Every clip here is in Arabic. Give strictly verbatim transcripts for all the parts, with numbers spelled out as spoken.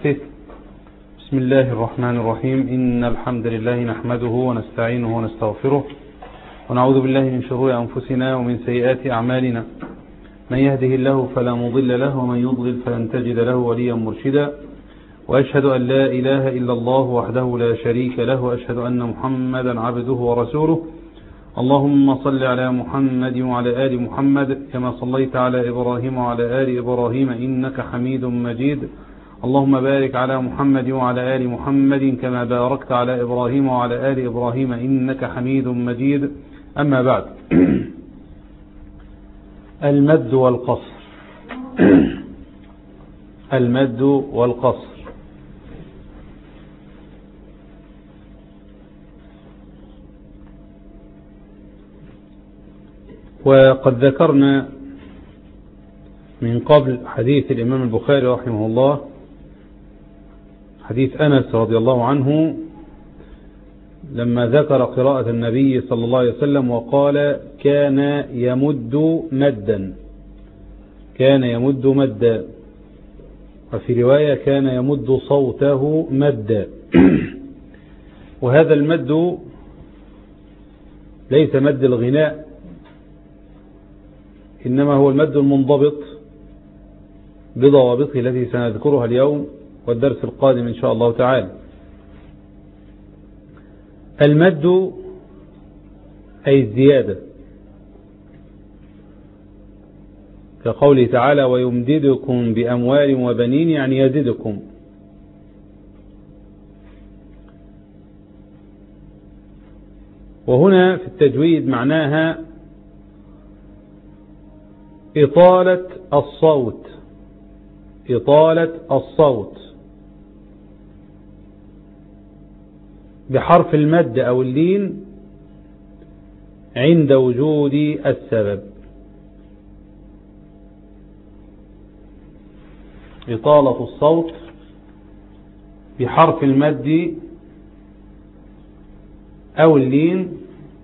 بسم الله الرحمن الرحيم. إن الحمد لله نحمده ونستعينه ونستغفره ونعوذ بالله من شرور أنفسنا ومن سيئات أعمالنا. من يهده الله فلا مضل له ومن يضلل فلن تجد له وليا مرشدا، وأشهد أن لا إله إلا الله وحده لا شريك له، وأشهد أن محمدا عبده ورسوله. اللهم صل على محمد وعلى آل محمد كما صليت على إبراهيم وعلى آل إبراهيم إنك حميد مجيد. اللهم بارك على محمد وعلى آل محمد كما باركت على إبراهيم وعلى آل إبراهيم إنك حميد مجيد. أما بعد، المد والقصر. المد والقصر وقد ذكرنا من قبل حديث الإمام البخاري رحمه الله، حديث أنس رضي الله عنه لما ذكر قراءة النبي صلى الله عليه وسلم وقال كان يمد مدا، كان يمد مدا، وفي رواية كان يمد صوته مدا. وهذا المد ليس مد الغناء، إنما هو المد المنضبط بضوابطه التي سنذكرها اليوم والدرس القادم إن شاء الله تعالى. المد أي الزيادة، كقوله تعالى ويمددكم بأموال وبنين، يعني يزدكم. وهنا في التجويد معناها إطالة الصوت، إطالة الصوت بحرف المد أو اللين عند وجود السبب. إطالة الصوت بحرف المد أو اللين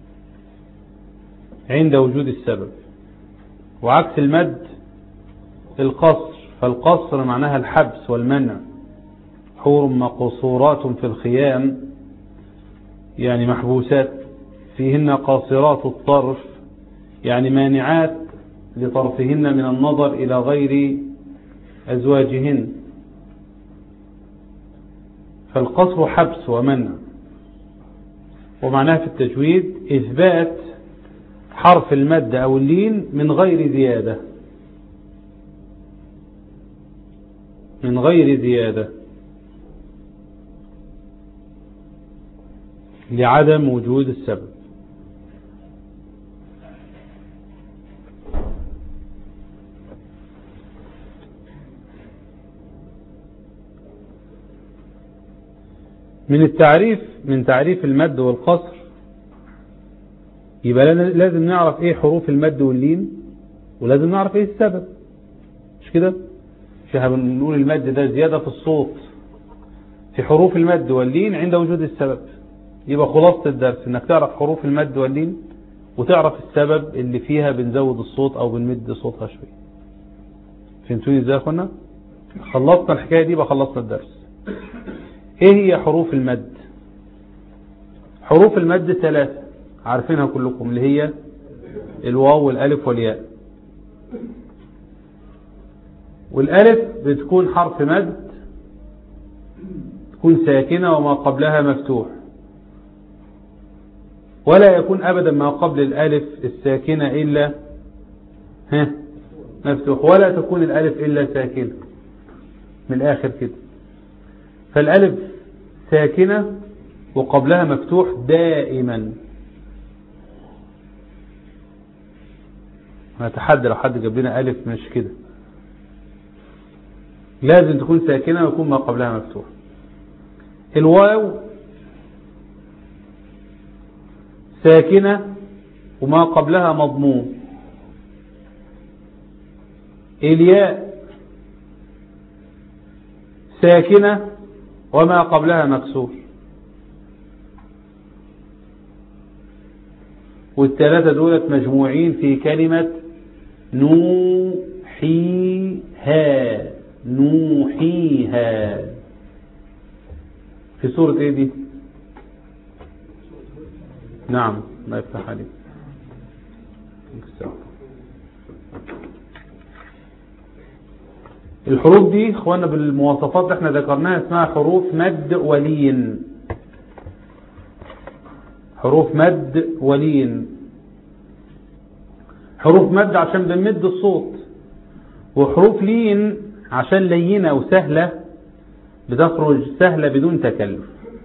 عند وجود السبب. وعكس المد القصر، فالقصر معناها الحبس والمنع. حور مقصورات في الخيام، يعني محبوسات، فيهن قاصرات الطرف، يعني مانعات لطرفهن من النظر إلى غير أزواجهن. فالقصر حبس ومنع. ومعناها في التجويد إثبات حرف المد أو اللين من غير زيادة، من غير زيادة لعدم وجود السبب. من التعريف من تعريف المد والقصر يبقى لازم نعرف ايه حروف المد واللين، ولازم نعرف ايه السبب، مش كده؟ مش احنا بنقول المد ده زيادة في الصوت في حروف المد واللين عند وجود السبب. يبقى خلاصة الدرس انك تعرف حروف المد واللين وتعرف السبب اللي فيها بنزود الصوت او بنمد صوتها شوية. فهمتوني ازاي يا اخوانا؟ خلصنا الحكاية دي، بقى خلصنا الدرس. ايه هي حروف المد؟ حروف المد ثلاثة عارفينها كلكم، اللي هي الواو والالف والياء. والالف بتكون حرف مد، تكون ساكنة وما قبلها مفتوح، ولا يكون ابدا ما قبل الالف الساكنة الا ها مفتوح، ولا تكون الالف الا ساكنة. من الاخر كده، فالالف ساكنة وقبلها مفتوح دائما. نتحدى لو حد جاب لنا ألف مش كده، لازم تكون ساكنة ويكون ما قبلها مفتوح. الواو ساكنة وما قبلها مضموم. الياء ساكنة وما قبلها مكسور. والثلاثة دولت مجموعين في كلمة نوحيها، نوحيها. في سورة ايه دي؟ نعم ما يفتح عليك. الحروف دي اخوانا بالمواصفات اللي احنا ذكرناها اسمها حروف مد ولين. حروف مد ولين. حروف مد عشان بنمد الصوت، وحروف لين عشان لينة وسهلة بتخرج سهلة بدون تكلف.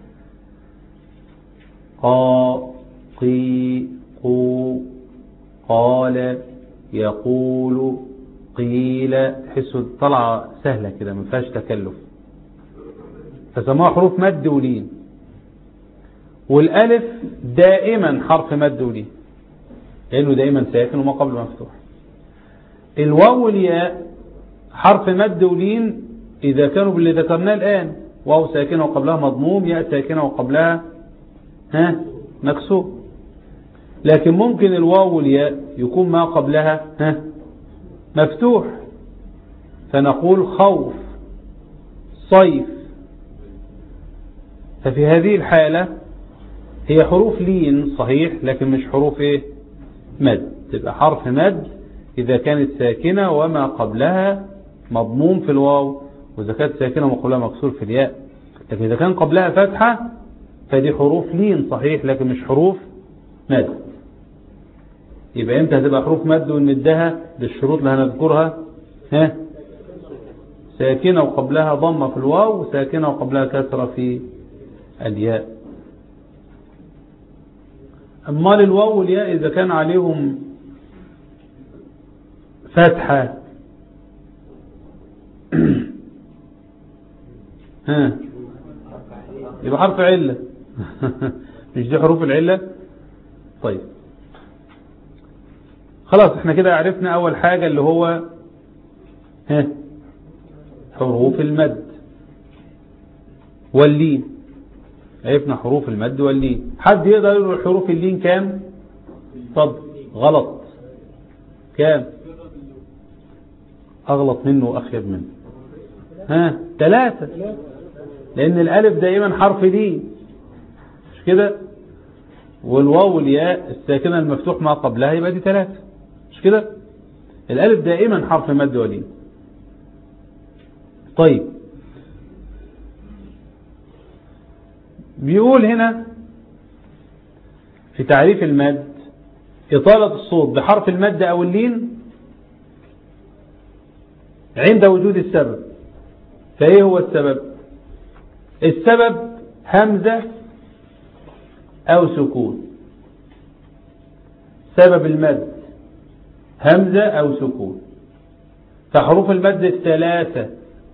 قا قي قو قال يقول قيل، تحسوا طلعة سهلة كده ما فيهاش تكلف، فسموها حروف مد ولين. والالف دائما حرف مد ولين لانه دائما ساكن وما قبل مفتوح. الواو والياء حرف مد ولين اذا كانوا باللي ذكرناه الان، واو ساكنه وقبلها مضموم، ياء ساكنه وقبلها ها مكسور. لكن ممكن الواو والياء يكون ما قبلها ها مفتوح، فنقول خوف صيف. ففي هذه الحالة هي حروف لين صحيح، لكن مش حروف ايه مد. تبقى حرف مد اذا كانت ساكنة وما قبلها مضموم في الواو، واذا كانت ساكنة وما قبلها مكسور في الياء. لكن اذا كان قبلها فتحة فدي حروف لين صحيح، لكن مش حروف مد. يبقى امتى هتبقى حروف مد ونمدها؟ بالشروط اللي هنذكرها. ها ساكنة وقبلها ضمة في الواو، وساكنة وقبلها كسرة في الياء. أمال الواو والياء إذا كان عليهم فتحة ها يبقى حرف علة. مش دي حروف العلة؟ طيب خلاص احنا كده عرفنا أول حاجة اللي هو ها حروف المد واللين. عرفنا حروف المد واللين. حد يقدر يقول حروف اللين كام؟ طب غلط. كام؟ أغلط منه وأخيب منه. ها ثلاثة، لأن الألف دائما حرف لين مش كده، والواو والياء الساكنة المفتوح ما قبلها يبقى دي ثلاثة مش كده. الألف دائما حرف مد ولين. طيب بيقول هنا في تعريف المد إطالة الصوت بحرف المد أو اللين عند وجود السبب. فإيه هو السبب؟ السبب همزة أو سكون. سبب المد همزة أو سكون. فحروف المد الثلاثة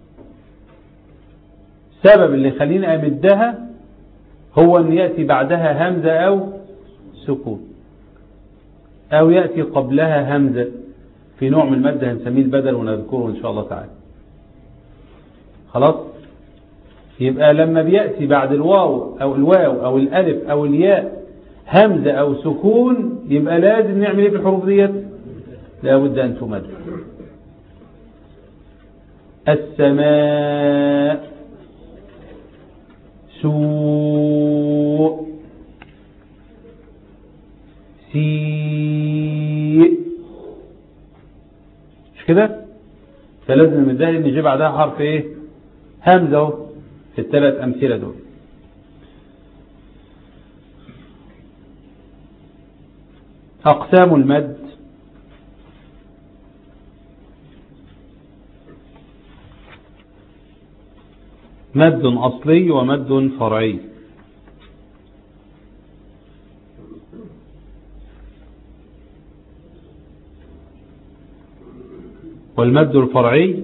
سبب اللي خلينا أمدها هو أن يأتي بعدها همزة أو سكون، أو يأتي قبلها همزة في نوع من المد هنسميه البدل ونذكره إن شاء الله تعالى. خلاص. يبقى لما بيأتي بعد الواو أو الواو أو الألف أو الياء همزة أو سكون يبقى لازم نعمل إيه في الحروف ديت؟ لابد أن تمد. السماء، سوء، سيء، مش كده؟ فلازم من ذلك نجيب بعدها حرف ايه؟ همزة في الثلاث أمثلة دول. أقسام المد: مد أصلي ومد فرعي. والمد الفرعي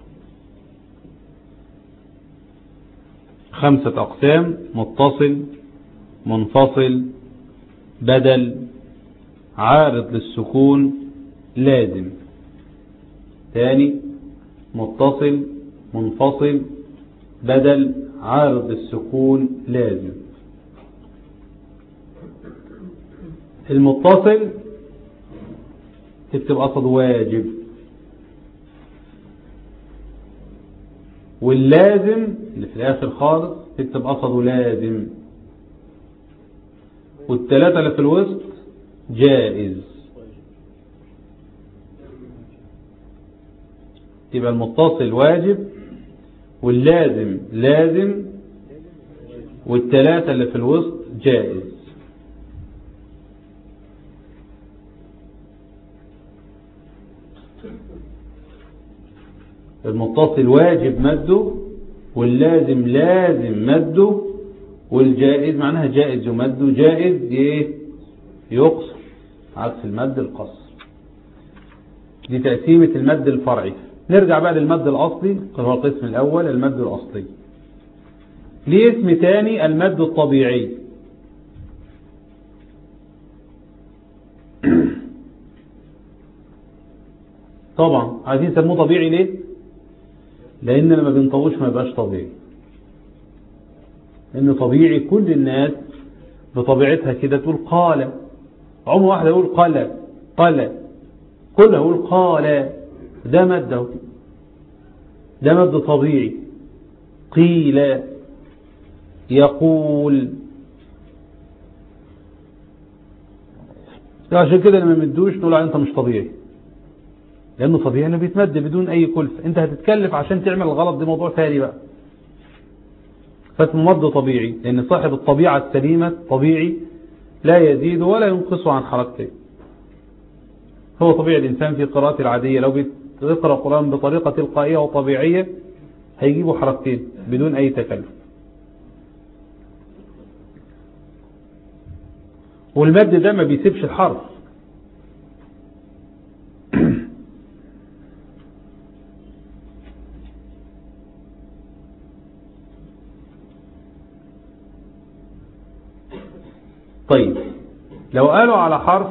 خمسة أقسام: متصل، منفصل، بدل، عارض للسكون، لازم. ثاني: متصل، منفصل، بدل، عارض للسكون، لازم. المتصل تكتب قصد واجب، واللازم اللي في الاخر خالص تكتب قصده لازم، والثلاثة اللي في الوسط جائز. يبقى المتصل واجب، واللازم لازم، والثلاثة اللي في الوسط جائز. المتصل واجب مده، واللازم لازم مده، والجائز معناها جائز يمده، جائز يقصر، عكس المد القصر. دي تقسيمة المد الفرعي. نرجع بقى للمد الأصلي، هو القسم الأول المد الأصلي. ليه اسم تاني المد الطبيعي. طبعا عايزين يسموه طبيعي ليه؟ لأن لما بنطوش ما يبقاش طبيعي. لأن طبيعي كل الناس بطبيعتها كده تقول قال، عمر واحدة يقول قال قال، كلها يقول قال. ده مد، ده مد طبيعي. قيل، يقول. عشان كده لما مدوش نقول انت مش طبيعي، لانه طبيعي انه بيتمد بدون اي كلفة. انت هتتكلف عشان تعمل الغلط، دي موضوع ثاني بقى. فاسمه مد طبيعي لان صاحب الطبيعة السليمة طبيعي لا يزيد ولا ينقص عن حركته. هو طبيعي الانسان في قراءته العادية لو بيقرأ القرآن بطريقة تلقائية وطبيعية هيجيبوا حركتين بدون اي تكلف. والمد ده ما بيسيبش الحرف. طيب لو قالوا على حرف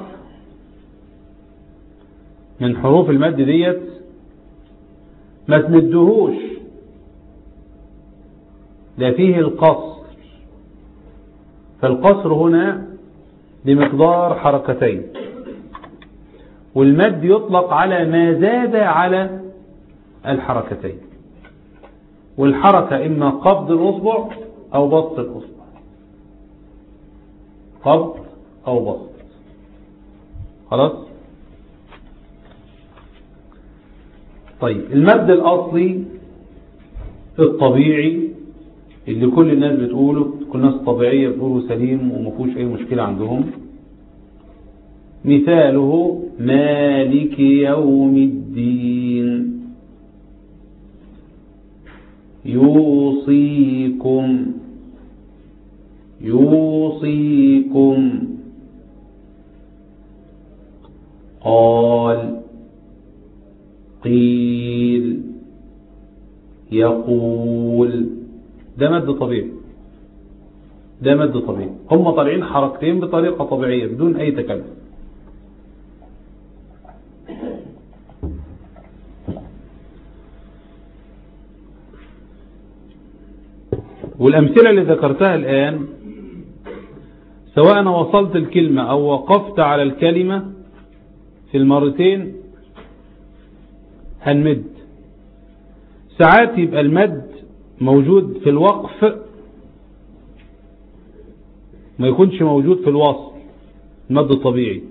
من حروف المد ديت ما تمدهوش، ده فيه القصر. فالقصر هنا بمقدار حركتين، والمد يطلق على ما زاد على الحركتين. والحركة إما قبض الأصبع أو بسط الأصبع، قبض أو بسط. خلاص. طيب المد الأصلي الطبيعي اللي كل الناس بتقوله، كل الناس الطبيعية بتقوله سليم ومفوش أي مشكلة عندهم. مثاله مالك يوم الدين. يوصيكم، يوصيكم. قال، قيل، يقول. ده مد طبيعي، ده مد طبيعي. هم طالعين حركتين بطريقة طبيعية بدون أي تكلف. والأمثلة اللي ذكرتها الآن سواء أنا وصلت الكلمة أو وقفت على الكلمة في المرتين هنمد. ساعات يبقى المد موجود في الوقف ما يكونش موجود في الوصل، المد الطبيعي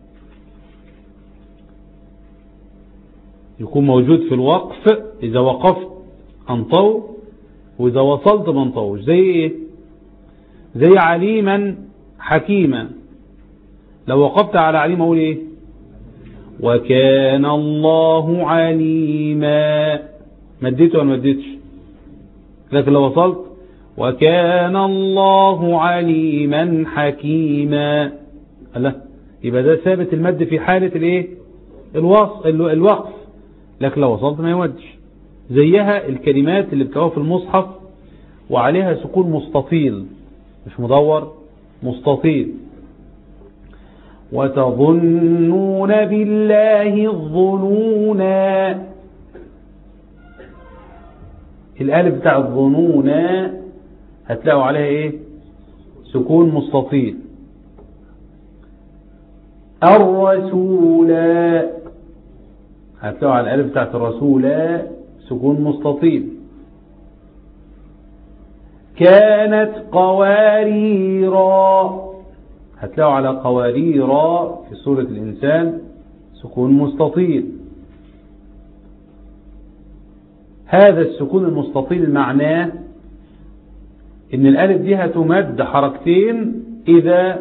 يكون موجود في الوقف إذا وقفت أنطو، وإذا وصلت منطوش. زي إيه؟ زي عليما حكيما. لو وقفت على عليم أقول إيه؟ وكان الله عليما. مديته ولا مديتش؟ لكن لو وصلت وكان الله عليما حكيما، لا يبقى ده ثابت المد في حالة الايه؟ الوصل الوقف. لكن لو وصلت ما يودش. زيها الكلمات اللي بتقوى في المصحف وعليها سكون مستطيل، مش مدور، مستطيل. وتظنون بالله الظنونا. الالف بتاع الظنون هتلاقوا عليها ايه؟ سكون مستطيل. الرسول هتلاقوا على الالف بتاعت الرسول سكون مستطيل. كانت قواريرا، هتلاقوا على قواريرا في سورة الإنسان سكون مستطيل. هذا السكون المستطيل معناه ان الالف دي هتمد حركتين اذا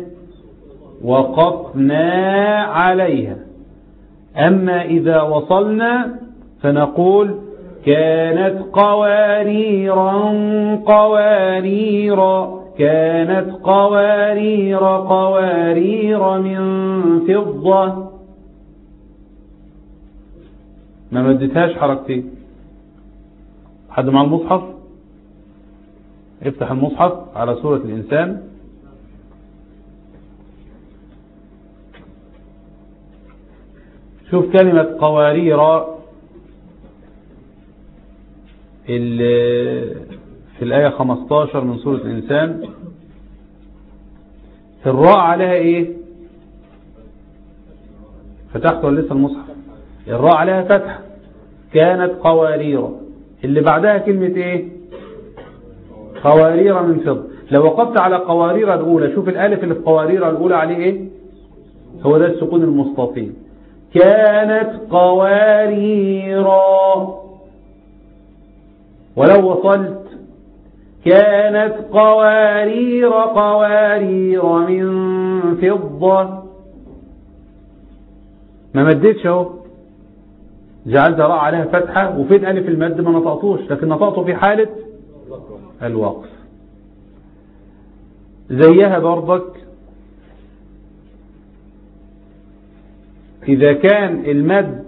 وقفنا عليها، اما اذا وصلنا فنقول كانت قواريرا قواريرا، كانت قوارير قوارير من فضة، ما مدتهاش حركتين. حد مع المصحف؟ افتح المصحف على سورة الإنسان. شوف كلمة قوارير في الآية خمستاشر من سورة الإنسان، في الراء عليها ايه؟ فتحت ولا لسه المصحف؟ الراء عليها فتح، كانت قوارير. اللي بعدها كلمة ايه؟ قوارير من فضة. لو وقفت على قوارير الأولى، شوف الألف اللي في قوارير الأولى عليه ايه؟ هو ده السكون المستطيل. كانت قواريرا. ولو وصلت كانت قوارير قوارير من فضة، ما مدتش اهو، جعلت راء عليها فتحة، وفين ألف المد ما نطقتوش، لكن نطقته في حالة الوقف. زيها برضك إذا كان المد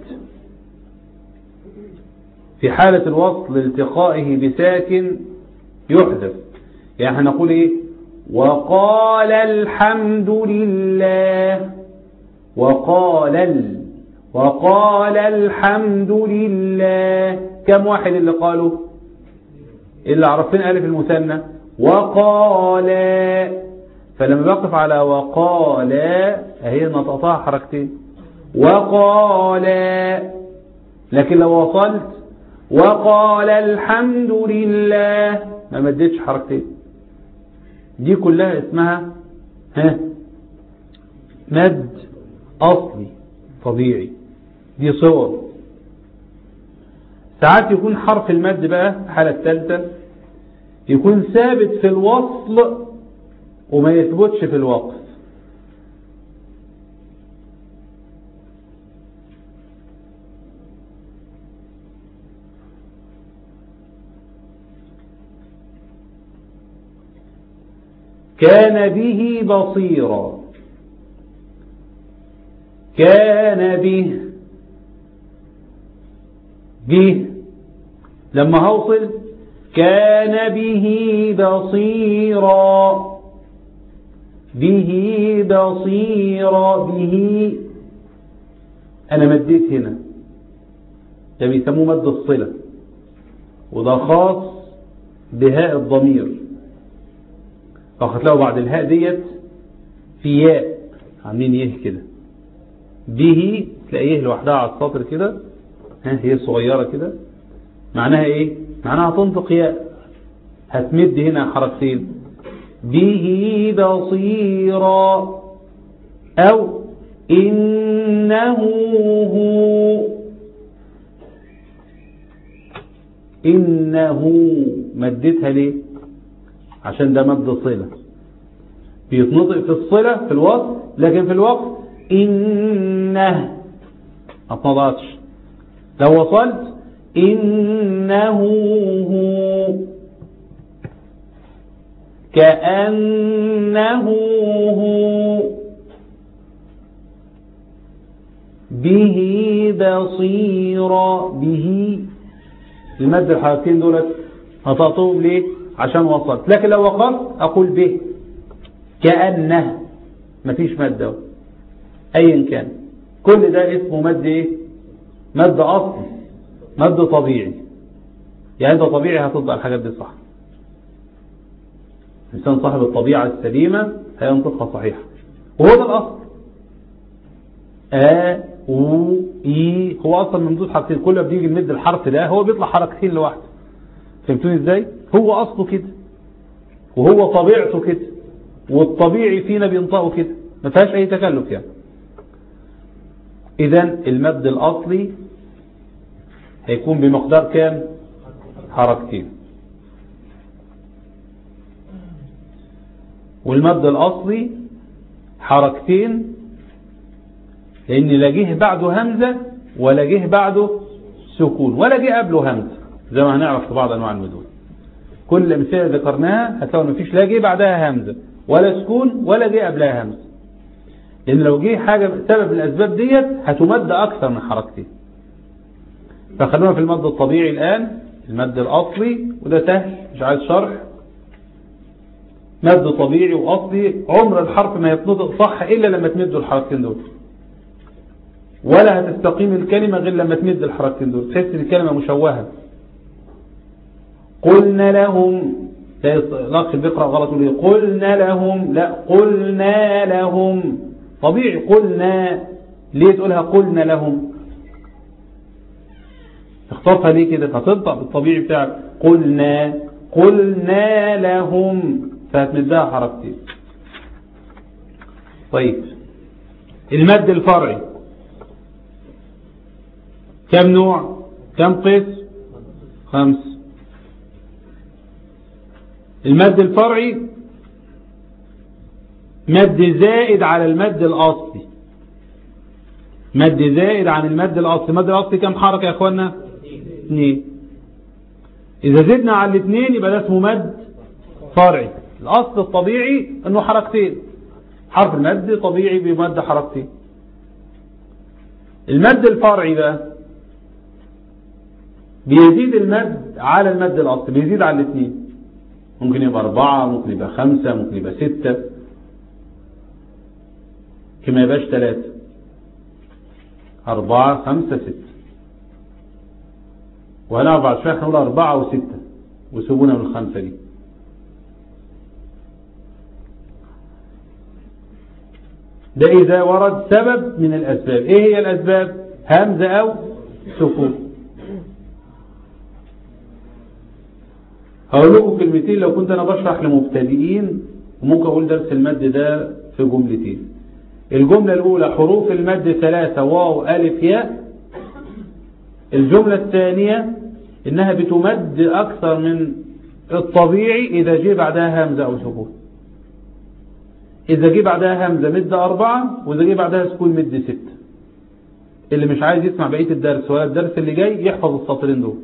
في حالة الوصل التقائه بساكن يحذف، يعني هنقول ايه؟ وقال الحمد لله، وقال ال وقال الحمد لله. كم واحد اللي قالوا؟ اللي عرفين ألف المثنى وقال. فلما بقف على وقال اهي نطقتها حركتين وقال، لكن لو وصلت وقال الحمد لله ما مدتش حركتين. دي كلها اسمها ها مد أصلي طبيعي، دي صور. ساعات يكون حرف المد بقى الحالة الثالثة يكون ثابت في الوصل وما يثبتش في الوقف. كان به بصيرا، كان به به لما هوصل كان به بصيرا، به بصيرا، به أنا مديت هنا، ده بيسموه مد الصلة، وده خاص بهاء الضمير. فهتلاقوا بعد الهاء ديت في ياء عاملين يه كده، به تلاقيه لوحدها على السطر كده، ها هي صغيرة كده، معناها ايه؟ معناها هتنطق ياء، هتمد هنا حركتين، به بصيرا، او انه هو، انه مدتها ليه؟ عشان ده مد صلة، بيتنطق في الصلة في الوصل، لكن في الوقف إنه ما تنطقش. لو وصلت إنه هو، كأنه هو، به بصيرا، به المد الحركتين دولت نطقتهم ليه؟ عشان وصلت. لكن لو وقفت أقول به، كأنه مفيش مد أيا كان، كل ده اسمه مد إيه؟ مد أصلي، مد طبيعي. يعني ده طبيعي هتطبق الحاجات دي صح. الإنسان صاحب الطبيعة السليمة هينطقها صحيحة، وهو ده الأصل. آ و إي هو أصلا ممدود حركتين، كل ما بيجي نمد الحرف ده هو بيطلع حركتين لوحده. فهمتوني إزاي؟ هو أصله كده، وهو طبيعته كده، والطبيعي فينا بينطقه كده، ما فيهاش أي تكلف يعني. إذن المد الأصلي هيكون بمقدار كام؟ حركتين. والمد الأصلي حركتين، لأن لا جه بعده همزة ولا جه بعده سكون ولا جه قبله همزة، زي ما هنعرف في بعض أنواع المدود. كل الأمثلة ذكرناها هتلاقوا إن مفيش لا جه بعدها همزة ولا سكون ولا جه قبلها همزة، لأن لو جه حاجة سبب الأسباب ديت هتمد أكثر من حركتين. فخلونا في المد الطبيعي الآن، المد الأصلي، وده سهل مش عايز شرح. مد طبيعي وأصلي، عمر الحرف ما يتنطق صح إلا لما تمدوا الحركتين دول، ولا هتستقيم الكلمة غير لما تمد الحركتين دول، تحس ان الكلمة مشوهة. قلنا لهم، الأخ بيقرأ غلط يقول قلنا لهم، لا قلنا لهم طبيعي. قلنا ليه تقولها قلنا لهم؟ اختارها ليه كده؟ هتنطق بالطبيعي بتاعك قلنا قلنا لهم، فهتمدها حركتين. طيب المد الفرعي كم نوع؟ كم قسم؟ خمس. المد الفرعي مد زائد على المد الأصلي، مد زائد عن المد الأصلي. المد الأصلي كم حركة يا أخوانا؟ اثنين. إذا زدنا على الاثنين يبقى ده اسمه مد فرعي. الأصل الطبيعي أنه حركتين، حرف المد طبيعي بمد حركتين. المد الفرعي بقى بيزيد المد على المد الأصلي، بيزيد على الاثنين، ممكن يبقى أربعة، ممكن يبقى خمسة، ممكن يبقى ستة، كما يبقاش ثلاثة. أربعة خمسة ستة، وهنا بعد شوية نقول أربعة وستة وسيبونا من الخمسة دي. ده إذا ورد سبب من الأسباب. إيه هي الأسباب؟ همزة أو سكون. هقول لكم كلمتين لو كنت أنا بشرح لمبتدئين، وممكن أقول درس المد ده في جملتين. الجملة الأولى حروف المد ثلاثة، واو ألف ياء. الجملة الثانية إنها بتمد أكثر من الطبيعي إذا جه بعدها همزة أو سكون. إذا جه بعدها همزة مد أربعة، وإذا جه بعدها سكون مد ستة. اللي مش عايز يسمع بقية الدرس ولا الدرس اللي جاي يحفظ السطرين دول،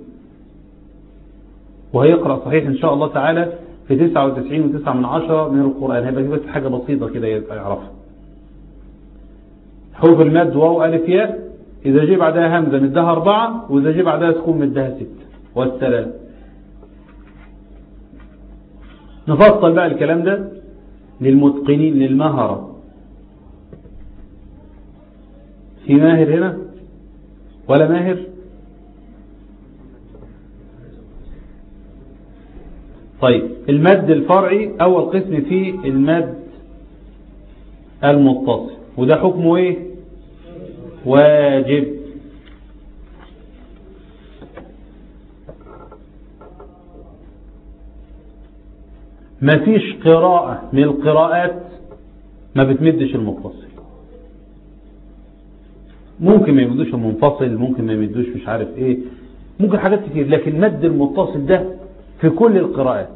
وهيقرأ صحيح إن شاء الله تعالى في تسعة وتسعين وتسعة من عشرة من القرآن. هيبقى بس حاجة بسيطة كده يعرفها. حروف المد واو ألف ياء، إذا جه بعدها همزة مدها أربعة، وإذا جه بعدها سكون مدها ستة. والسلام. نفصل بقى الكلام ده للمتقنين للمهرة. في ماهر هنا ولا ماهر؟ طيب المد الفرعي أول قسم فيه المد المتصل، وده حكمه ايه؟ واجب. مفيش قراءة من القراءات ما بتمدش المتصل. ممكن ما يمدوش المنفصل، ممكن ما يمدوش مش عارف ايه، ممكن حاجات كتير، لكن مد المتصل ده في كل القراءات،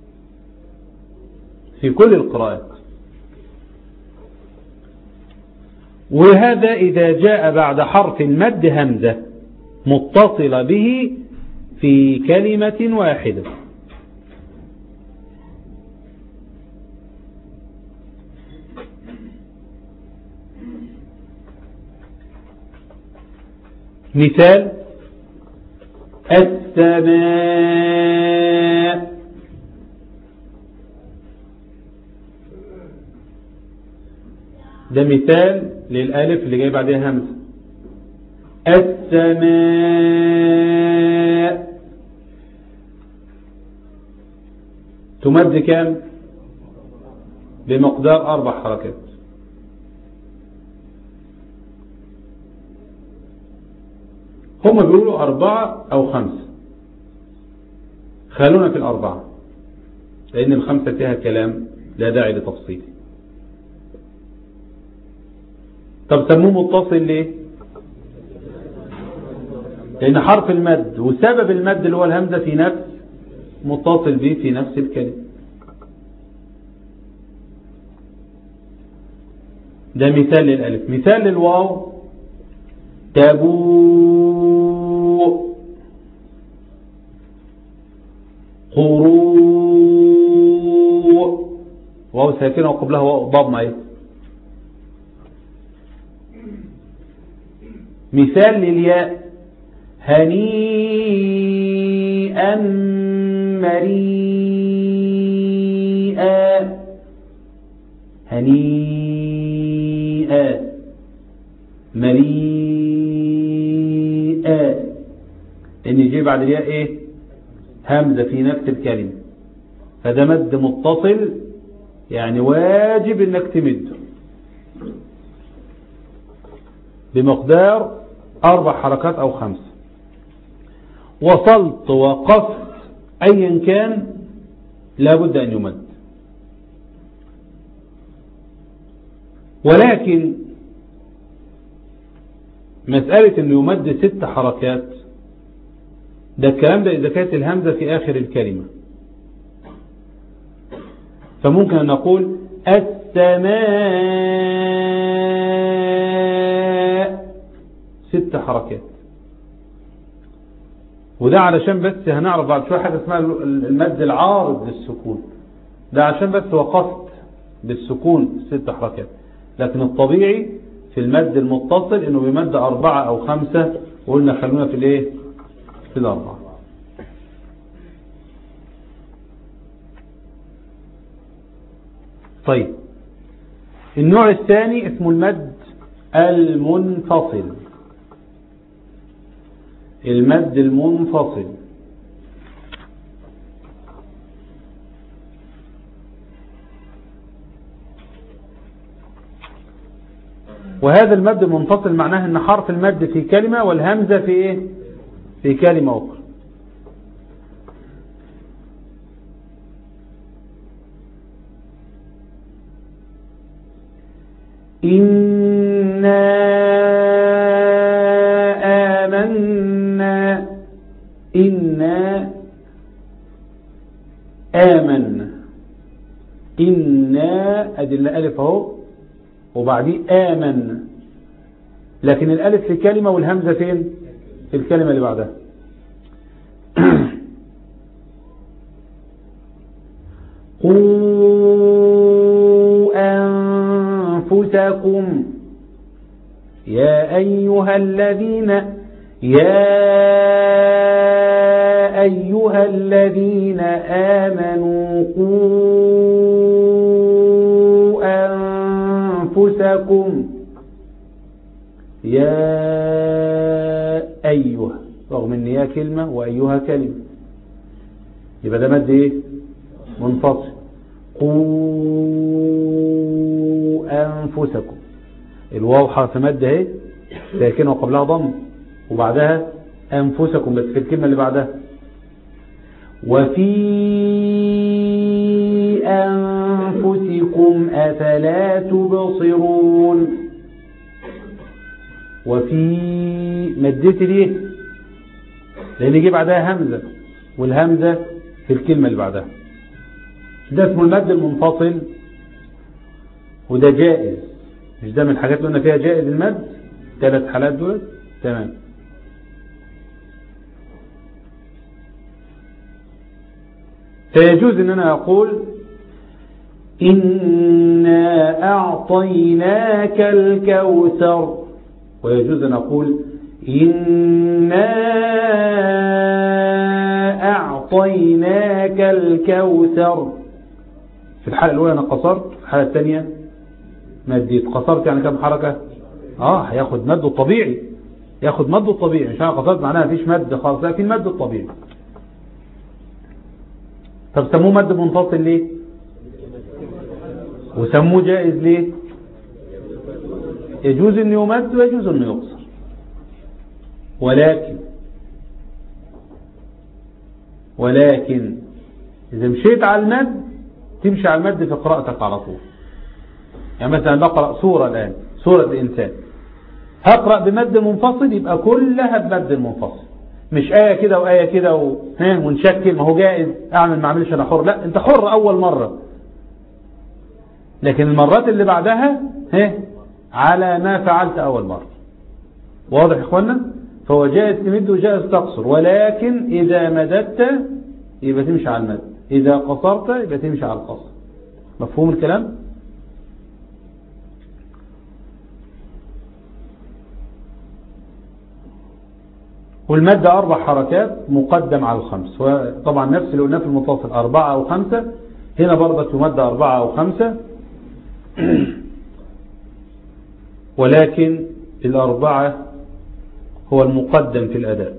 في كل القراءات. وهذا إذا جاء بعد حرف المد همزة متصلة به في كلمة واحدة. مثال السماء، ده مثال للألف اللي جاي بعدها همزة. السماء تمد كام؟ بمقدار أربع حركات. هم بيقولوا أربعة أو خمسة، خلونا في الأربعة. لأن الخمسة فيها كلام لا داعي لتفصيله. طب سموه متصل ليه؟ لأن حرف المد وسبب المد اللي هو الهمزة في نفس متصل به في نفس الكلمة. ده مثال للألف. مثال للواو تبوء قروء، واو ساكنة وقبلها واو ضمة ايه. مثال للياء هنيئا مريئا، هنيئا مريئا، ان يجي بعد الياء ايه همزة في نفس الكلمة، فده مد متصل يعني واجب انك تمده بمقدار اربع حركات او خمسة. وصلت وقفت ايا كان لابد ان يمد. ولكن مسألة انه يمد ست حركات ده الكلام ده اذا كانت الهمزة في اخر الكلمة، فممكن ان نقول السماء ست حركات، وده علشان بس هنعرف بعد شوية حاجة اسمها المد العارض للسكون، ده عشان بس وقفت بالسكون ست حركات. لكن الطبيعي في المد المتصل انه بيمد اربعة او خمسة، وقلنا خلونا في الايه في الاربعة. طيب النوع الثاني اسمه المد المنفصل. المد المنفصل وهذا المد المنفصل معناه ان حرف المد في كلمة والهمزة في ايه في كلمة اخرى. إنا آمنا، إنا آمنا، إنا أدي الألف اهو وبعديه آمن، لكن الألف في كلمة والهمزة فين في الكلمة اللي بعدها. قوا أنفسكم يا أيها الذين يا أيها الذين آمنوا قوا أنفسكم يا أيها، رغم ان يا كلمة وأيها كلمة، يبقى ده مد ايه منفصل. قوا أنفسكم، الواو حرف مد اهي ساكنه وقبلها ضم وبعدها أنفسكم بس في الكلمة اللي بعدها. وفي أنفسكم أفلا تبصرون، وفي مدت ليه لأن يجي بعدها همزة والهمزة في الكلمة اللي بعدها. ده اسمه المد المنفصل وده جائز، مش ده من الحاجات اللي قلنا فيها جائز المد ثلاث حالات دول تمام. فيجوز ان انا اقول إنا أعطيناك الكوثر، ويجوز ان اقول إنا أعطيناك الكوثر. في الحالة الأولى أنا قصرت، في الحالة الثانية مديت. قصرت يعني كم حركة؟ آه هياخد مد الطبيعي، ياخد مد الطبيعي، مش أنا قصرت معناها مفيش مد خالص، لا في المد الطبيعي. طب سموه مد منفصل ليه؟ وسموه جائز ليه؟ يجوز أن يمد ويجوز أن يقصر، ولكن ولكن إذا مشيت على المد تمشي على المد في قراءتك على طول. يعني مثلا بقرأ سورة الآن، سورة الإنسان، هقرأ بمد منفصل يبقى كلها بمد منفصل، مش آية كده وآية كده ونشكل. ما هو جائز أعمل ما أعملش أنا حر، لا أنت حر أول مرة، لكن المرات اللي بعدها على ما فعلت أول مرة. واضح يا إخوانا؟ فهو جائز تمد وجائز تقصر، ولكن إذا مددت يبقى تمشي على المد، إذا قصرت يبقى تمشي على القصر. مفهوم الكلام؟ والمد أربع حركات مقدم على الخمس، وطبعا نفس اللي قلناه في المتصل أربعة أو خمسة، هنا برضه يمد أربعة أو خمسة ولكن الأربعة هو المقدم في الأداء.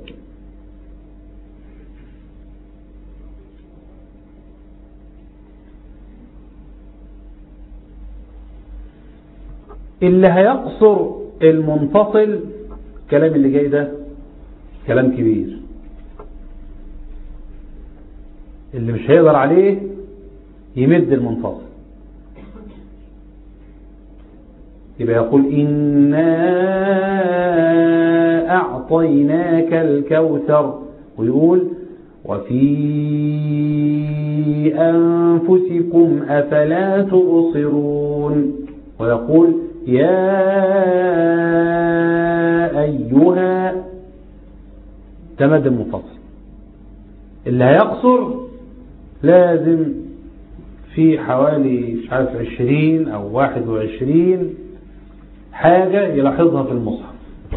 اللي هيقصر المنفصل، الكلام اللي جاي ده كلام كبير، اللي مش هيقدر عليه يمد المنفصل يبقى يقول إنا أعطيناك الكوثر، ويقول وفي أنفسكم أفلا تبصرون، ويقول يا أيها، تمد المنفصل. اللي هيقصر لازم في حوالي مش عارف عشرين أو واحد وعشرين حاجة يلاحظها في المصحف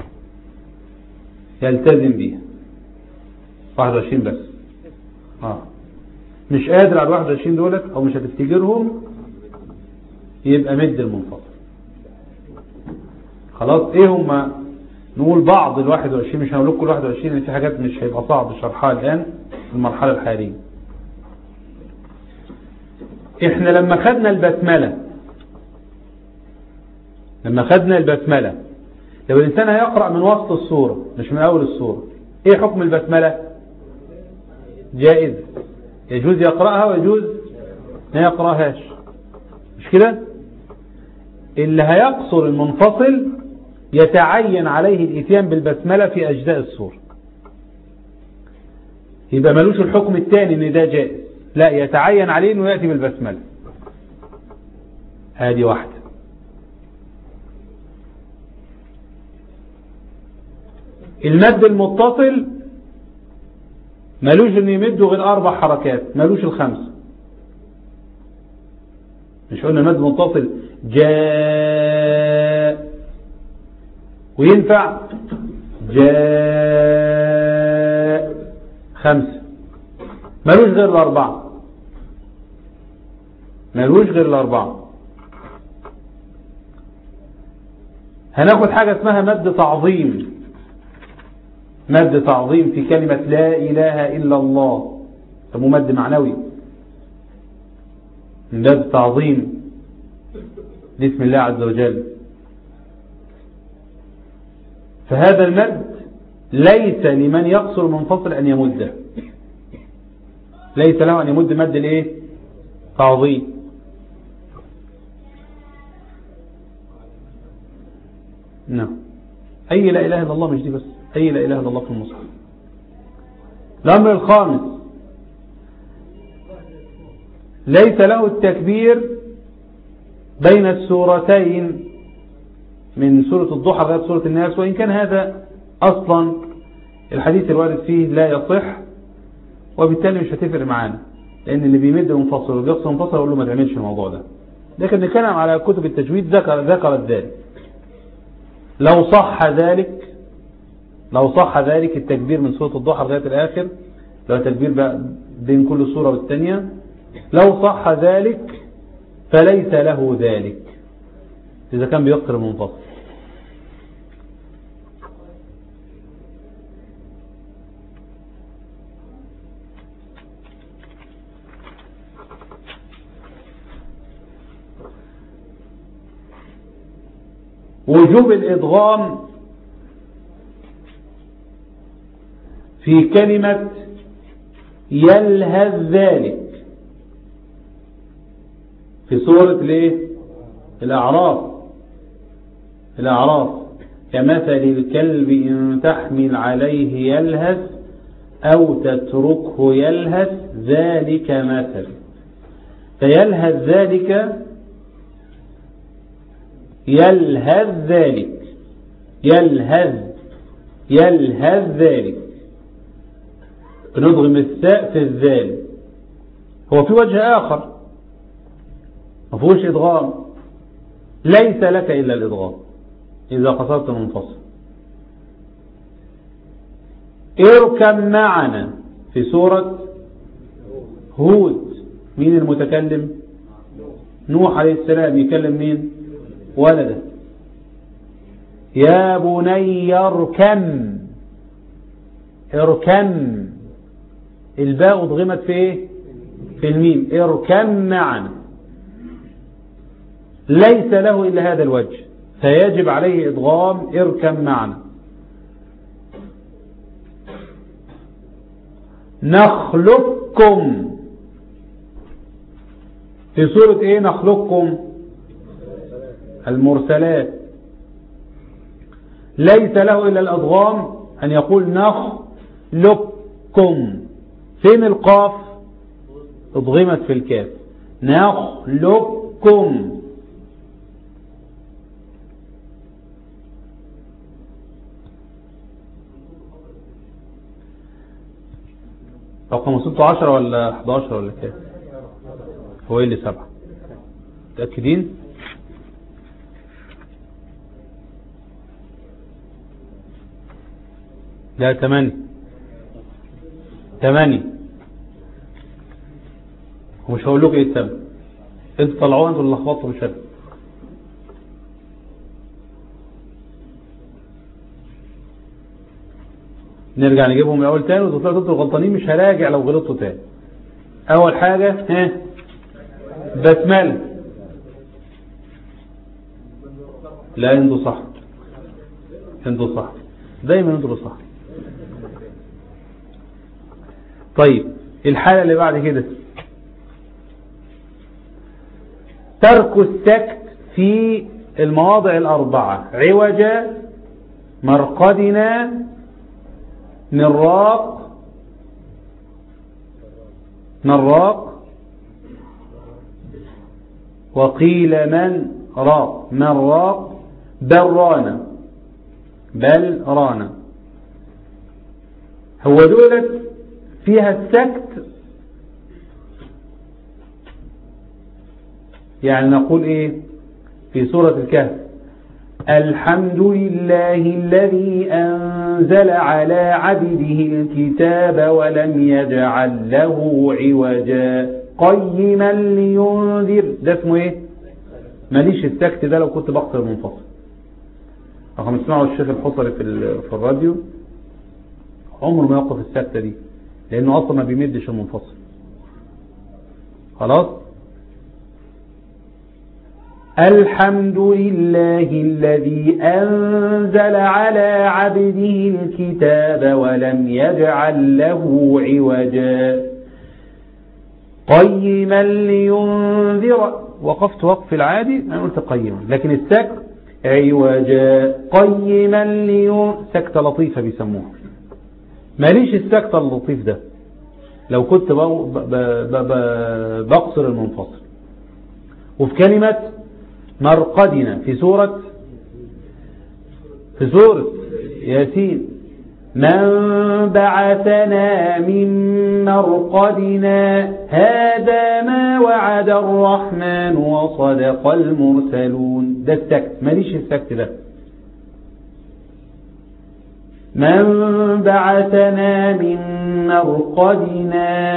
يلتزم بيها. واحد وعشرين بس، آه. مش قادر على واحد وعشرين دولت أو مش هتفتكرهم يبقى مد المنفصل. خلاص ايه هما؟ نقول بعض الواحد وعشرين، مش هنقول كل واحد وعشرين لان في حاجات مش هيبقى صعب شرحها الآن في المرحلة الحالية. احنا لما خدنا البسملة لما خدنا البسملة لو الإنسان هيقرأ من وسط السورة مش من أول السورة، ايه حكم البسملة؟ جائز، يجوز يقرأها ويجوز ما يقرأهاش، مش كده؟ اللي هيقصر المنفصل يتعين عليه الاتيان بالبسملة في أجزاء السورة، يبقى ملوش الحكم الثاني ان ده جائز، لا يتعين عليه انه يأتي بالبسملة. هذه واحدة. المد المتصل ملوش انه يمده غير اربع حركات، ملوش الخمسة. مش قلنا المد المتصل جاء وينفع جاء خمسة، ملوش غير الأربعة، ملوش غير الأربعة. هناخد حاجة اسمها مد تعظيم، مد تعظيم في كلمة لا إله إلا الله، سموه مد معنوي، مد تعظيم باسم الله عز وجل. فهذا المد ليس لمن يقصر منفصل أن يمده، ليس له أن يمد مد الايه؟ تعظيم. نعم. أي لا إله إلا الله، مش دي بس، أي لا إله إلا الله في المصحف. الأمر الخامس ليس له التكبير بين السورتين من سورة الضحى لغاية سورة الناس، وإن كان هذا أصلا الحديث الوارد فيه لا يصح، وبالتالي مش هتفرق معانا، لأن اللي بيمد منفصل وبيقصر منفصل أقول له ما تعملش الموضوع ده. لكن نتكلم على كتب التجويد ذكر ذكرت ذلك. لو صح ذلك لو صح ذلك التكبير من سورة الضحى لغاية الآخر، لو تكبير بقى بين كل سورة والثانية، لو صح ذلك فليس له ذلك إذا كان بيقصر المنفصل. وجوب الإدغام في كلمة يلهث ذلك، في سورة الايه الأعراف الأعراف كمثل الكلب إن تحمل عليه يلهث أو تتركه يلهث ذلك مثل. فيلهث ذلك يلهث ذلك يلهث يلهث ذلك بنضغم الثاء في الذال. هو في وجه آخر ما فيهوش إدغام، ليس لك إلا الإدغام إذا قصرت منفصل. اركب معنا في سورة هود، مين المتكلم؟ نوح عليه السلام. يكلم مين؟ ولده. يا بني اركم اركم، الباء ضغمت في ايه؟ في الميم. اركم معنا، ليس له إلا هذا الوجه فيجب عليه إدغام اركم معنا. نخلقكم في سورة ايه؟ نخلقكم المرسلات، ليس له إلا الأضغام أن يقول نخلقكم. فين القاف؟ اضغمت في الكاف. نخلقكم. رقم ستة عشر ولا أحد عشر ولا كام؟ هو ايه اللي سبعة؟ متأكدين؟ لا ثمانية ثمانية. ومش هقول لكم ايه السبب، انتوا طلعوها، انتوا اللي لخبطتوا بالشكل. نرجع نجيبهم من اول تاني، وتطلعوا انتوا غلطانين، مش هراجع لو غلطتوا تاني. اول حاجة ها بسملة. لا انتوا صح، انتوا صح، دايما انتوا صح. طيب الحالة اللي بعد كده ترك السكت في المواضع الأربعة: عوجا، مرقدنا، نراق نراق وقيل من راق من راق برانا بل رانا. هو دولت فيها السكت، يعني نقول ايه في سورة الكهف: الحمد لله الذي أنزل على عبده الكتاب ولم يجعل له عوجا قيما لينذر. ده اسمه ايه؟ ماليش السكت ده لو كنت بقصر منفصل. رقم اسمعوا الشيخ الحصري في في الراديو عمره ما يوقف السكتة دي، لأنه أصلا ما بيمدش المنفصل. خلاص. الحمد لله الذي أنزل على عبده الكتاب ولم يجعل له عوجا قيما لينذر. وقفت وقف العادي، أنا قلت قيما، لكن السكت عوجا قيما لينذر. سكتة لطيفة بيسموها. ماليش السكتة اللطيف ده لو كنت بقصر المنفصل. وفي كلمة مرقدنا في سورة في سورة ياسين: من بعثنا من مرقدنا هذا ما وعد الرحمن وصدق المرسلون. ده السكت، ماليش السكت ده. من بعثنا من مرقدنا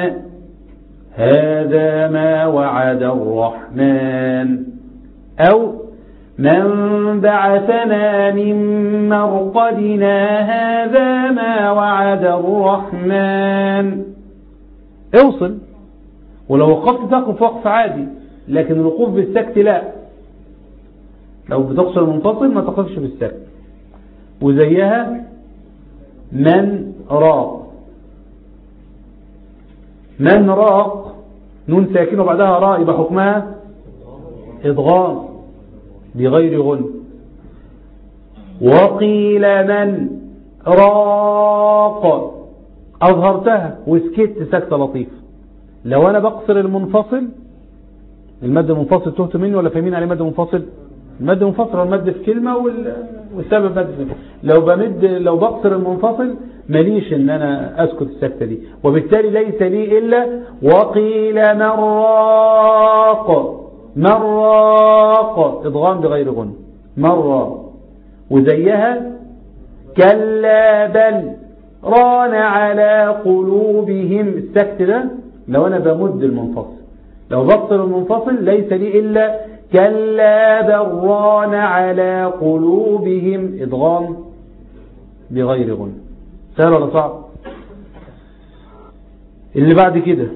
هذا ما وعد الرحمن، أو من بعثنا من مرقدنا هذا ما وعد الرحمن. اوصل. ولو وقفت تقف وقف عادي، لكن الوقوف بالسكت لا. لو بتقصر منفصل ما تقفش بالسكت. وزيها من راق. من راق نون ساكنه وبعدها راء، يبقى حكمها إضغام بغير غن. وقيل من راق أظهرتها وسكت سكتة لطيفة. لو أنا بقصر المنفصل، المد المنفصل تهت مني ولا فاهمين عليه مد منفصل؟ المد منفصل المد في كلمة والسبب مد في كلمة. لو بمد لو بقصر المنفصل ماليش ان انا اسكت السكتة دي، وبالتالي ليس لي الا وقيل مراق. مراق ادغام بغير غن. مرة وزيها كلا بل ران على قلوبهم. السكت ده لو انا بمد المنفصل. لو بقصر المنفصل ليس لي إلا كلا بل ران على قلوبهم إضغام بغير غن. سهل ولا صعب؟ اللي بعد كده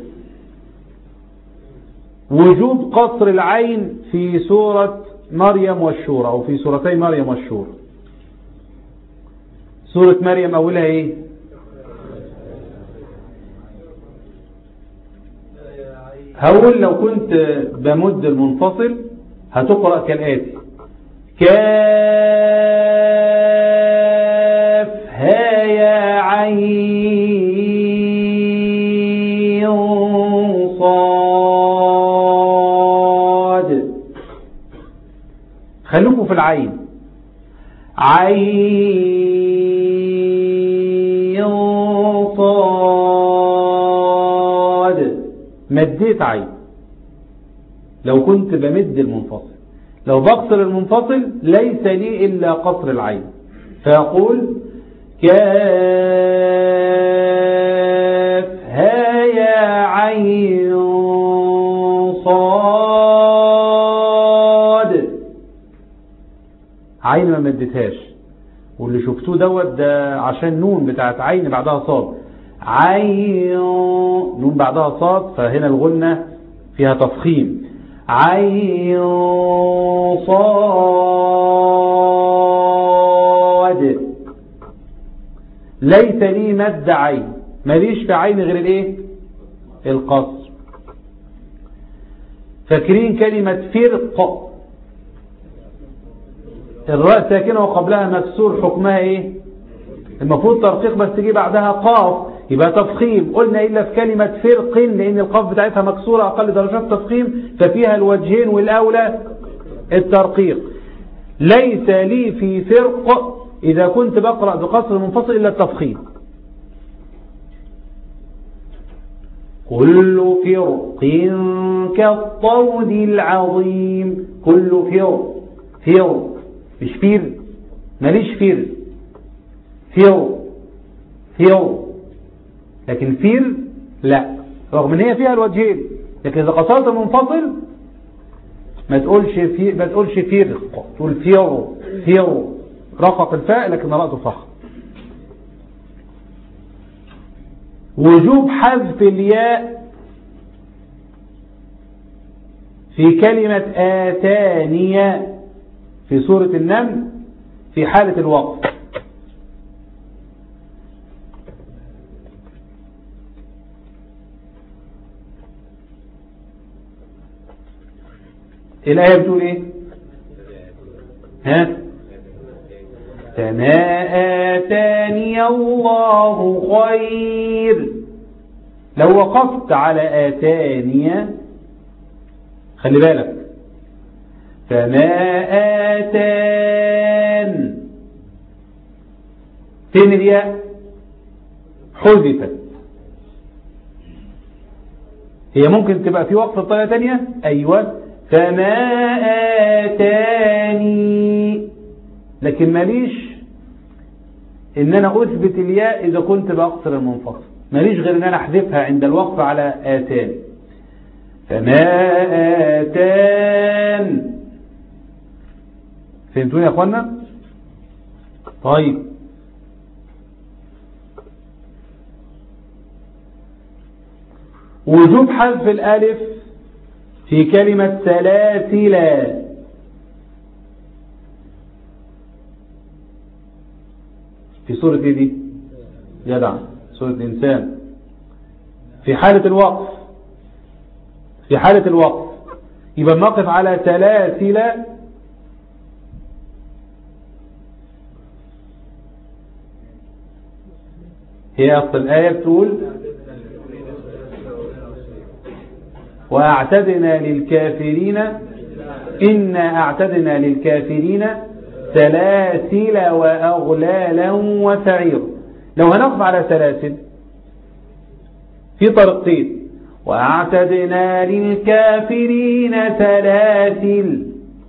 وجوب قصر العين في سورة مريم والشورى، أو في سورتي مريم والشورى. سورة مريم أولها إيه؟ هقول لو كنت بمد المنفصل هتقرأ كالآتي: كاف ها يا عين صاد. خلوكم في العين. عين صاد مديت عين لو كنت بمد المنفصل. لو بقصر المنفصل ليس لي إلا قصر العين، فيقول كاف ها يا عين صاد. عين ما مدتهاش، واللي شفتوه دوت ده عشان نون بتاعت عين بعدها صاد. عين نون بعدها صاد، فهنا الغنة فيها تفخيم. عين صاد ليس لي مد عين، ماليش في عين غير الايه؟ القصر. فاكرين كلمة فرق؟ الراء ساكنة وقبلها مكسور، حكمها ايه؟ المفروض ترقيق بس تجي بعدها قاف يبقى تفخيم. قلنا إلا في كلمة فرق لأن القاف بتاعتها مكسورة أقل درجات تفخيم، ففيها الوجهين والأولى الترقيق. ليس لي في فرق إذا كنت بقرأ بقصر منفصل إلا التفخيم. كل فرق كالطود العظيم. كل فرق فرق مش فير، ماليش فير فير فير، لكن فير لا، رغم ان هي فيها الوجهين. لكن اذا قصرت المنفصل ما تقولش في ما تقولش فير، تقول فير فير، رقق الفاء لكن رأته فخم. وجوب حذف الياء في كلمة آتانية في سورة النمل في حالة الوقف. الآية بتقول ايه؟ ها؟ فما آتاني الله خير. لو وقفت على آتاني خلي بالك، فما آتان فين الياء؟ حذفت. هي ممكن تبقى في وقف بطريقة تانية. أيوة، فما آتاني، لكن ماليش ان انا اثبت الياء اذا كنت بقصر المنفصل، ماليش غير ان انا احذفها عند الوقف على آتان. فما آتان. فهمتوني يا اخوانا؟ طيب، وجوب حذف الالف في كلمة سلاسل في سورة ايه دي؟ جدع، سورة الإنسان. في حالة الوقف، في حالة الوقف يبقى نقف على سلاسل. هي أصل الآية بتقول وأعتدنا للكافرين إنا أعتدنا للكافرين سلاسل وأغلالا وسعير. لو هنقف على سلاسل في طريقتين، وأعتدنا للكافرين سلاسل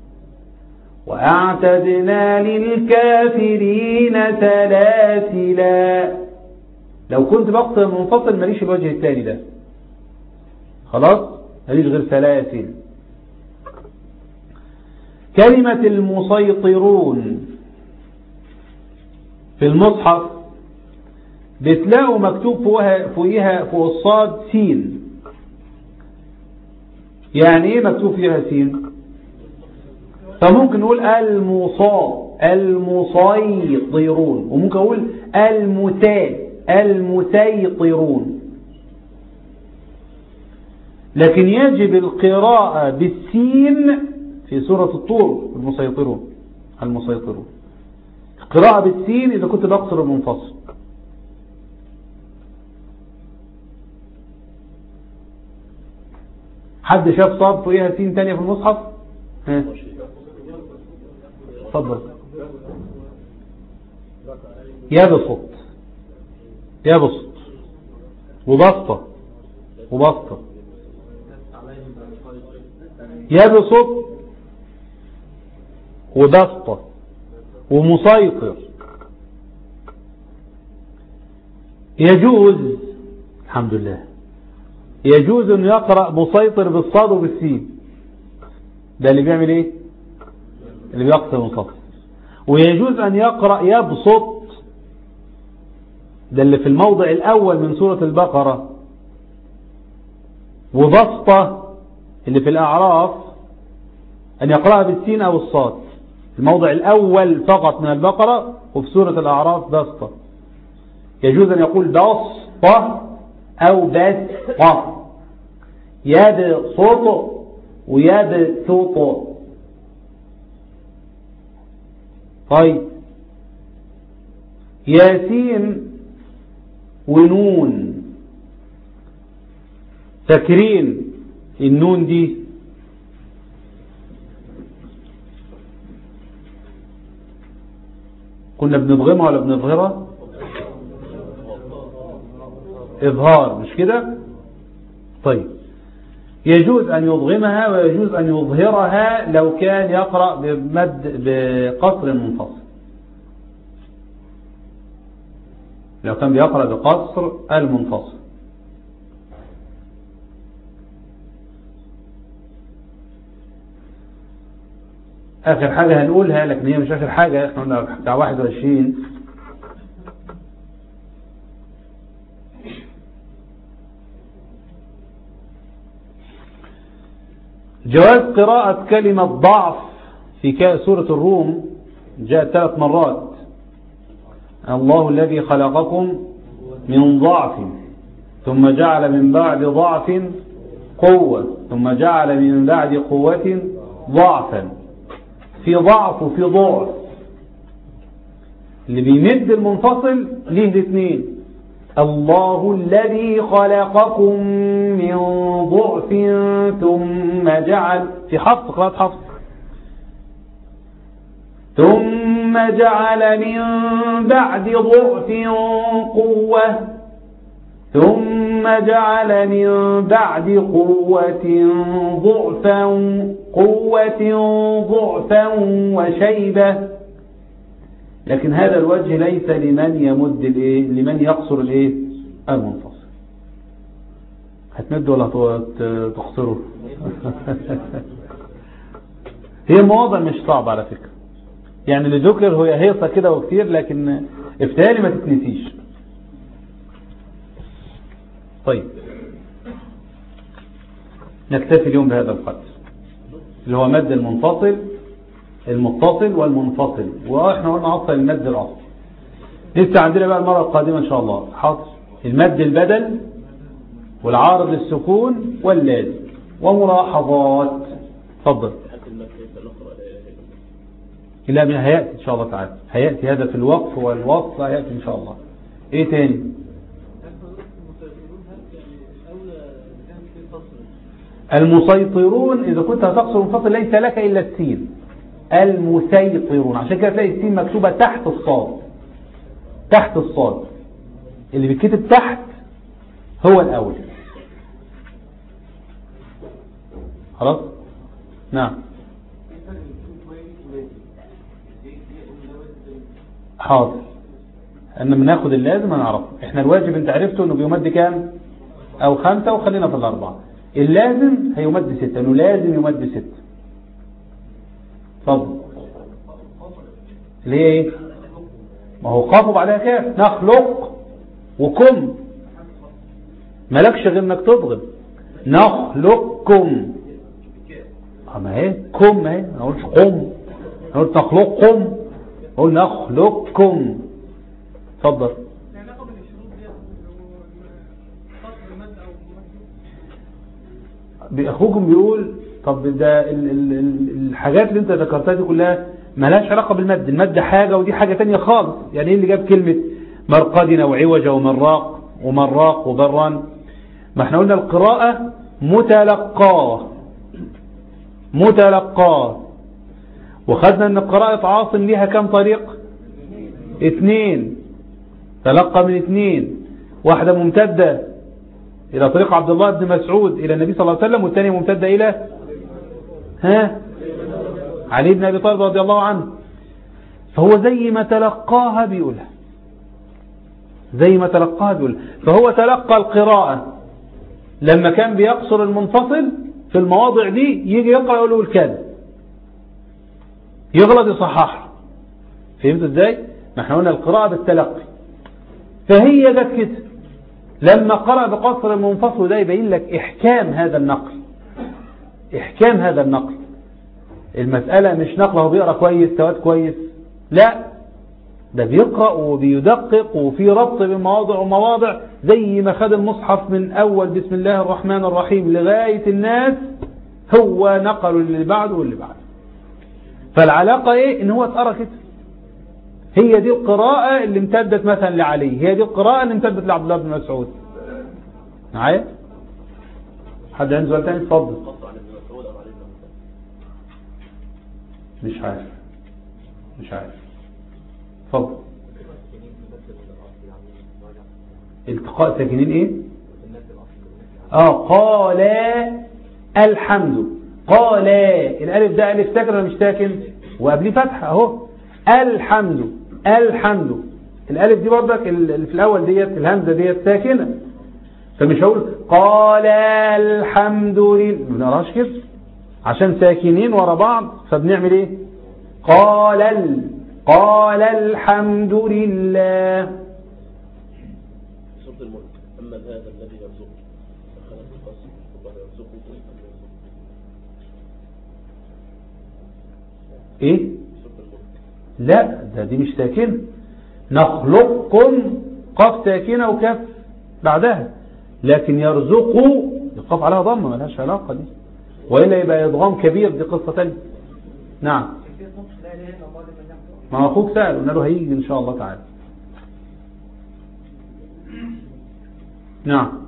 وأعتدنا للكافرين سلاسلا. لو كنت بقصر منفصل ماليش الوجه الثاني ده، خلاص ماليش غير سلاسل. كلمة المسيطرون في المصحف بتلاقوا مكتوب فوقها فوقها فوق الصاد سين. يعني ايه مكتوب فيها سين؟ فممكن نقول المصا المسيطرون، وممكن اقول المسا المسيطرون، لكن يجب القراءة بالسين في سورة الطور المسيطرون المسيطرون. القراءة بالسين إذا كنت بقصر المنفصل. حد شاف صاد فوقيها سين تانية في المصحف؟ ها اتفضل. يبسط يبسط وبسطة وبسطة. يبسط وبسطة ومسيطر. يجوز الحمد لله يجوز أن يقرأ مسيطر بالصاد وبالسين. ده اللي بيعمل ايه؟ اللي بيقصر منفصل. ويجوز أن يقرأ يبسط، ده اللي في الموضع الأول من سورة البقرة. وبسطة اللي في الأعراف أن يقرأها بالسين أو الصاد، الموضع الأول فقط من البقرة، وفي سورة الأعراف بسطة. يجوز أن يقول بسطة أو بسطة، يبسط ويبسط. طيب ياسين ونون، فاكرين النون دي كنا بنضغمها ولا بنظهرها؟ إظهار مش كده؟ طيب يجوز أن يضغمها ويجوز أن يظهرها لو كان يقرأ بمد بقصر منفصل. لو كان بيقرأ بقصر المنفصل. آخر حاجة هنقولها، لكن هي مش آخر حاجة، احنا قلنا بتاع واحد وعشرين. جواز قراءة كلمة ضعف في سورة الروم، جاءت ثلاث مرات. الله الذي خلقكم من ضعف ثم جعل من بعد ضعف قوة ثم جعل من بعد قوة ضعفا. في ضعف وفي ضعف. اللي بيمد المنفصل ليه الاثنين. الله الذي خلقكم من ضعف ثم جعل، في حفص قراءة حفص، ثم جعل من بعد ضعف قوة ثم جعل من بعد قوة ضعفا قوة ضعفا وشيبة. لكن هذا الوجه ليس لمن يمد الايه، لمن يقصر الايه المنفصل. هتمد ولا تقصره؟ هي مواضع مش صعبة على فكرة، يعني اللي ذكر هو هيصة كده وكتير، لكن افتالي ما تتنسيش. طيب نكتفي اليوم بهذا القدر اللي هو مد المنفصل المتصل والمنفصل، واحنا قلنا اصل المد الاصل. لسه عندنا بقى المرة القادمة ان شاء الله حاضر المد البدل والعارض للسكون واللازم وملاحظات. تفضل. لا من هيأتي إن شاء الله تعالى، هيأتي هذا في الوقف والوصل، هيأتي إن شاء الله. إيه تاني؟ المسيطرون إذا كنت هتقصر منفصل ليس لك إلا السين، المسيطرون، عشان كده تلاقي السين مكتوبة تحت الصاد، تحت الصاد، اللي بيتكتب تحت هو الأول. خلاص؟ نعم. حاضر، أن بناخد اللازم هنعرفه. احنا الواجب انت عرفته انه بيمد كام او خمسة، وخلينا في الاربعة. اللازم هيمد ستة، انه لازم يمد ستة. اتفضل. اللي هي ايه؟ ما هو قاف بعدها كاف، نخلق وكم، مالكش غير انك تضغم نخلقكم. اما ايه كم اهي، انا قلت قم، انا قلت نخلقكم، قول نخلقكم. اتفضل. اخوكم بيقول طب ده ال ال ال الحاجات اللي انت ذكرتها دي كلها مالهاش علاقه بالمد، المد حاجه ودي حاجه تانية خالص. يعني ايه اللي جاب كلمه مرقدنا وعوجه ومراق ومراق وبران؟ ما احنا قلنا القراءه متلقاه، متلقاه، وخدنا ان قراءه عاصم ليها كم طريق؟ اثنين، تلقى من اثنين، واحده ممتده الى طريق عبد الله بن مسعود الى النبي صلى الله عليه وسلم، والثانيه ممتده الى ها علي بن ابي طالب رضي الله عنه. فهو زي ما تلقاها بيقولها، زي ما تلقاها بيقولها. فهو تلقى القراءة لما كان بيقصر المنفصل في المواضع دي، يجي يقرأ يقول له الكذب، يغلط يصحح. فهمت ازاي؟ ما احنا قلنا القراءة بالتلقي، فهي جت كده لما قرأ بقصر المنفصل. ده يبين لك احكام هذا النقل، احكام هذا النقل. المسألة مش نقله بيقرأ كويس سواد كويس، لا، ده بيقرأ وبيدقق وفي ربط بمواضع ومواضع، زي ما خد المصحف من أول بسم الله الرحمن الرحيم لغاية الناس، هو نقل اللي بعده واللي بعده. فالعلاقة ايه؟ ان هو اتقرأ كده. هي دي القراءة اللي امتدت مثلا لعلي، هي دي القراءة اللي امتدت لعبد الله بن مسعود. معايا؟ حد عنده سؤال تاني؟ اتفضل. مش عارف مش عارف اتفضل. التقاء ساكنين ايه؟ اه قال الحمد، قال الالف ده الف ساكن ولا مش ساكن؟ وقبليه فتحه اهو، الحمد الحمد. الالف دي برضك اللي في الاول ديت الهمزه ديت ساكنه، فمش هقول قال الحمد لله، ما بنقراش كده عشان ساكنين ورا بعض. فبنعمل ايه؟ قال ال... قال الحمد لله. صوت الملك اما هذا الذي يرزقه فخلق القصر وقال يرزقكم ايه؟ صوت الملك. لا ده دي مش ساكنه. نخلقكم قاف ساكنه وكاف بعدها، لكن يرزقوا القاف عليها ضمه، مالهاش علاقه دي، وإلا يبقى إضغام كبير، دي قصة تانية. نعم. ما أخوك سأل قلنا له هيجي إن شاء الله تعالى. نعم.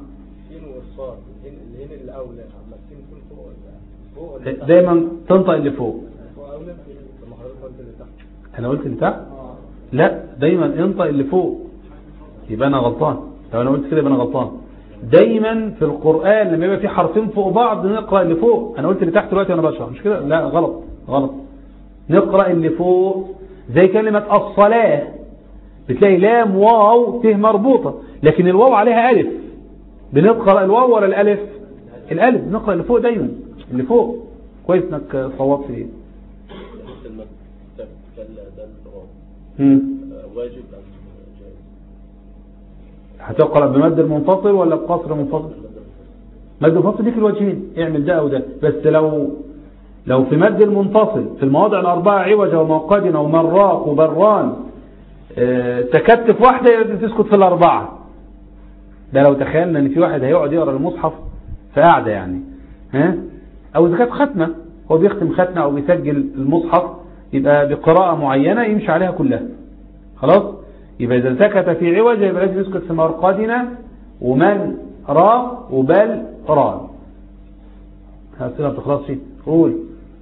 دايما تنطق اللي فوق. أنا قلت اللي تحت؟ لا، دايما انطق اللي فوق، يبقى أنا غلطان. لو أنا قلت كده يبقى أنا غلطان. دايما في القرآن لما يبقى في حرفين فوق بعض نقرأ اللي فوق. انا قلت اللي تحت دلوقتي وانا بشرح، مش كده؟ لا غلط غلط. نقرأ اللي فوق، زي كلمة الصلاة بتلاقي لام واو ت مربوطة، لكن الواو عليها ألف. بنقرأ الواو ولا الألف؟ الألف. نقرأ اللي فوق دايما، اللي فوق. كويس انك صوبت ايه. واجب هتقرأ بمد المنفصل ولا بقصر منفصل؟ مد منفصل ليك الوجهين، اعمل ده او ده. بس لو لو في مد المنفصل في المواضع الأربعة عوجة وموقدنا ومراق وبران اه تكتف واحدة تسكت في الأربعة. ده لو تخيلنا ان في واحد هيقعد يقرأ المصحف في قاعدة يعني، ها، او إذا كانت ختمة هو بيختم ختمة أو بيسجل المصحف يبقى بقراءة معينة يمشي عليها كلها خلاص. يبقى إذا سكت في عوج يبقى لازم يسكت في مرقدنا ومن را وبل را. هسيبها بتخلص فيه. قول.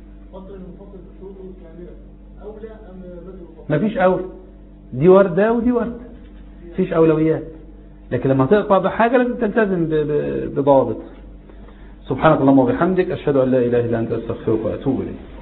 مفيش أول، دي وردة ودي وردة، مفيش أولويات. لكن لما تقطع بحاجة لازم تلتزم بضوابط. سبحانك اللهم وبحمدك أشهد أن لا إله إلا أنت أستغفرك وأتوب إليك.